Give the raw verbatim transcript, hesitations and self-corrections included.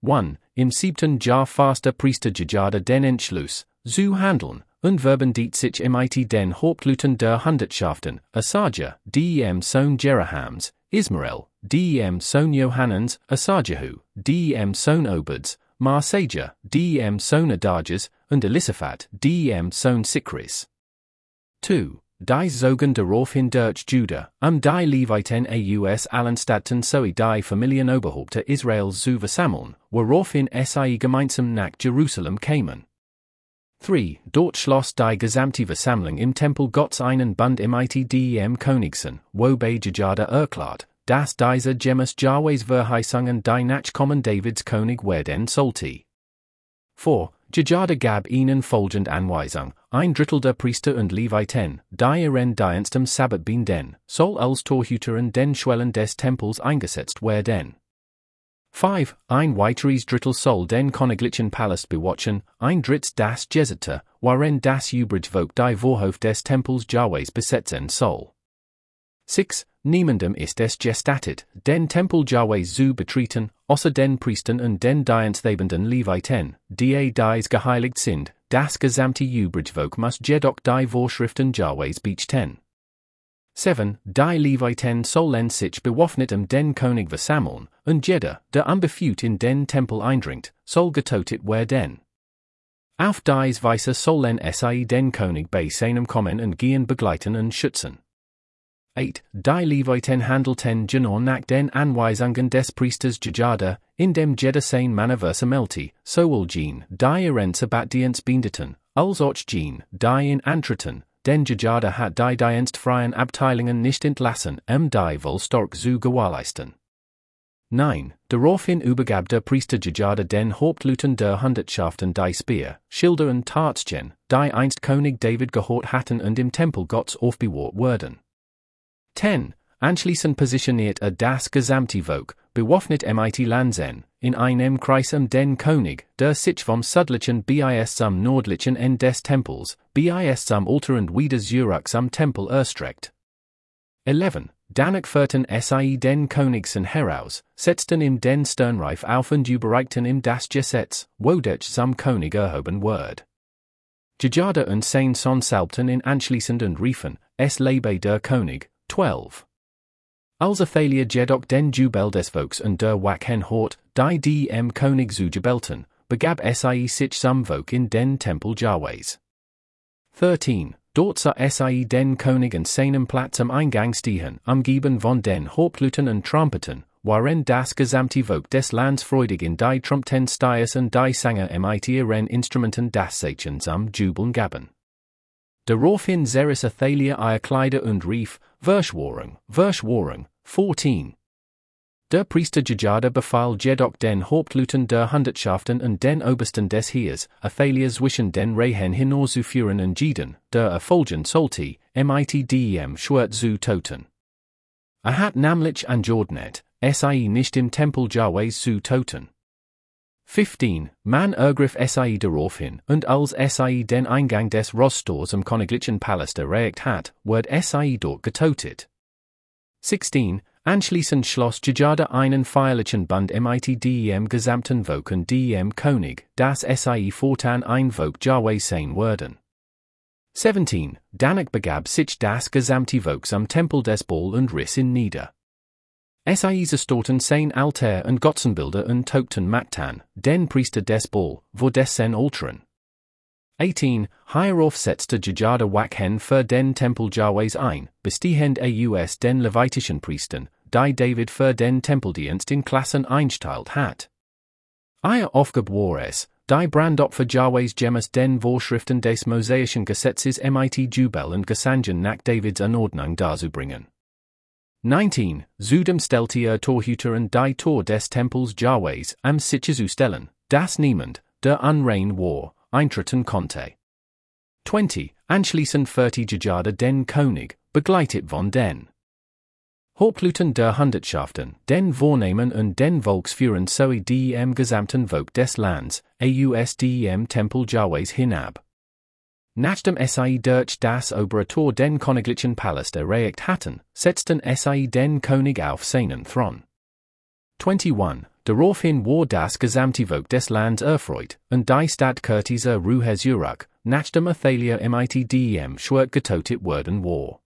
one. Im siebten Jahr faster Priester Jajada den Entschluss, zu handeln, und verben die sich mit den Hauptleuten der Hundertschaften, Asaja, dem Sohn Jerahams, Ismael, dem Sohn Johannans, Asajahu, dem Sohn Obads, Marsaja, dem Sohn Adajas, und Elisaphat, dem Sohn Sikris. two. Die Zogen daraufhin durch Judah, um die Leviten aus allen Städten sowie die Familienoberhäupter Israels zu versammeln, woraufhin sie gemeinsam nach Jerusalem kämen. three. Dort schloss die gesamte Versammlung im Tempel Gottes einen Bund mit dem Königsen, wobei Jajada erklärt, dass dieser Gemäß Jahwes Verheißungen die Nachkommen Davids König werden sollte. four. Jajada gab ihnen folgende Anweisung: ein Drittel der Priester und Leviten, die ihren Dienst am Sabbat binden, soll als Torhüter an den Schwellen des Tempels eingesetzt werden. five. Ein weiteres Drittel soll den königlichen Palast bewachen, ein Drittes das Gesäte, waren das übrige Volk die Vorhof des Tempels Jahwes besetzen soll. six. Niemandem ist es gestattet, den Tempel Jahwes zu betreten, außer den Priestern und den diensthabenden Leviten, die dies geheiligt sind. Das gesamte übrige Volk muss jedoch die Vorschriften Jahwes beachten. seven. Die Leviten sollen sich bewaffnet um den König versammeln, und jeder, der unbefugt in den Tempel eindringt, soll getötet werden. Auf dies Weise sollen sie den König bei seinem Kommen und Gehen begleiten und schützen. eight. Die Leviten handelten genau nach den Anweisungen des Priesters Jajada, in dem jeder sein Mann versammelte, sowohl Jean, die ihren Sabbatdienst bindeten, als auch Jean, die ihn antreten, denn Jajada hat die dienstfreien Abteilungen nicht entlassen, um die Wohlstark zu gewährleisten. nine. Daraufhin übergab der Priester Jajada den Hauptleuten der Hundertschaften die Speer, Schilder und Tarzchen, die einst König David gehört hatten und im Tempel Gottes aufbewahrt wurden. ten. Anschließend positioniert er das gesamte Volk, bewaffnet mit Lanzen, in einem Kreis um den König, der sich vom südlichen bis zum nördlichen Ende des Tempels, bis zum Altar und wieder zurück zum Tempel erstreckt. eleven. Danach führten sie den Königsen heraus, setzten ihm den Sternreif auf und überreichten ihm das Gesetz, wodurch zum König erhoben wird. Jajada und sein Sohn salbten ihn anschließend und riefen, es lebe der König. twelve. Als Athalia jedoch den Jubel des Volks und der Wachen hort, die dem König zu jubelten, begab sie sich zum Volk in den Tempel Jahwes. thirteen. Dort sah sie den König an seinem Platz am Eingang stehen, umgeben von den Hauptleuten und Trompeten, waren das gesamte Volk des Landes freudig in die Trompeten Stiers und die Sänger mit ihren Instrumenten das Zeichen zum Jubeln gaben. Daraufhin zerriss Athalia ihre Kleider und rief, Verschwörung, Verschwörung. fourteen. Der Priester Jajada befahl jedoch den Hauptleuten der Hundertschaften und den Obersten des Heers, Athalia zwischen den Reihen hinauszuführen und jeden, der erfolgen sollte, mit dem Schwert zu töten. Er hat nämlich angeordnet, sie nicht im Tempel Jahwes zu töten. fifteen. Man ergriff sie daraufhin, und als sie den Eingang des Rostors im königlichen Palast erreicht hat, wird sie dort getötet. sixteen. Anschließend schloss Jajada einen feierlichen Bund mit dem gesamten Volk und dem König, dass sie fortan ein Volk Jahwes sein würden. seventeen. Danach begab sich das gesamte Volk zum Tempel des Baal und riss ihn nieder. Sie zerstörten sein Altar und Götzenbilder und töten Matan, den Priester des Baal, vor dessen Altaren. eighteen. Hierauf setzte Jajada Wachen für den Tempel Jahwes ein, bestehend aus den levitischen Priestern, die David für den Tempeldienst in Klassen eingeteilt hat. Ihre Aufgabe war es, die Brandopfer Jahwes gemäß den Vorschriften des mosaischen Gesetzes mit Jubel und Gesangen nach Davids Anordnung darzubringen. nineteen. Zudem stellte er Torhüter und die Tor des Tempels Jahwes am sicher zu stellen, dass niemand, der unrein war, eintreten konnte. twenty. Anschließend führte Jajada den König, begleitet von den Hauptleuten der Hundertschaften, den Vornehmen und den Volksführern sowie dem gesamten Volk des Landes, aus dem Tempel Jahwes hinab. Nachdem sie durch das obere Tor den königlichen Palast erreicht hatten, setzten sie den König auf seinen Thron. twenty-one. daraufhin war das Gesamtvolk des Landes erfreut, und die Stadt Kurtiser Ruhe Zurück, nachdem Athalia mit dem Schwert getötet worden war.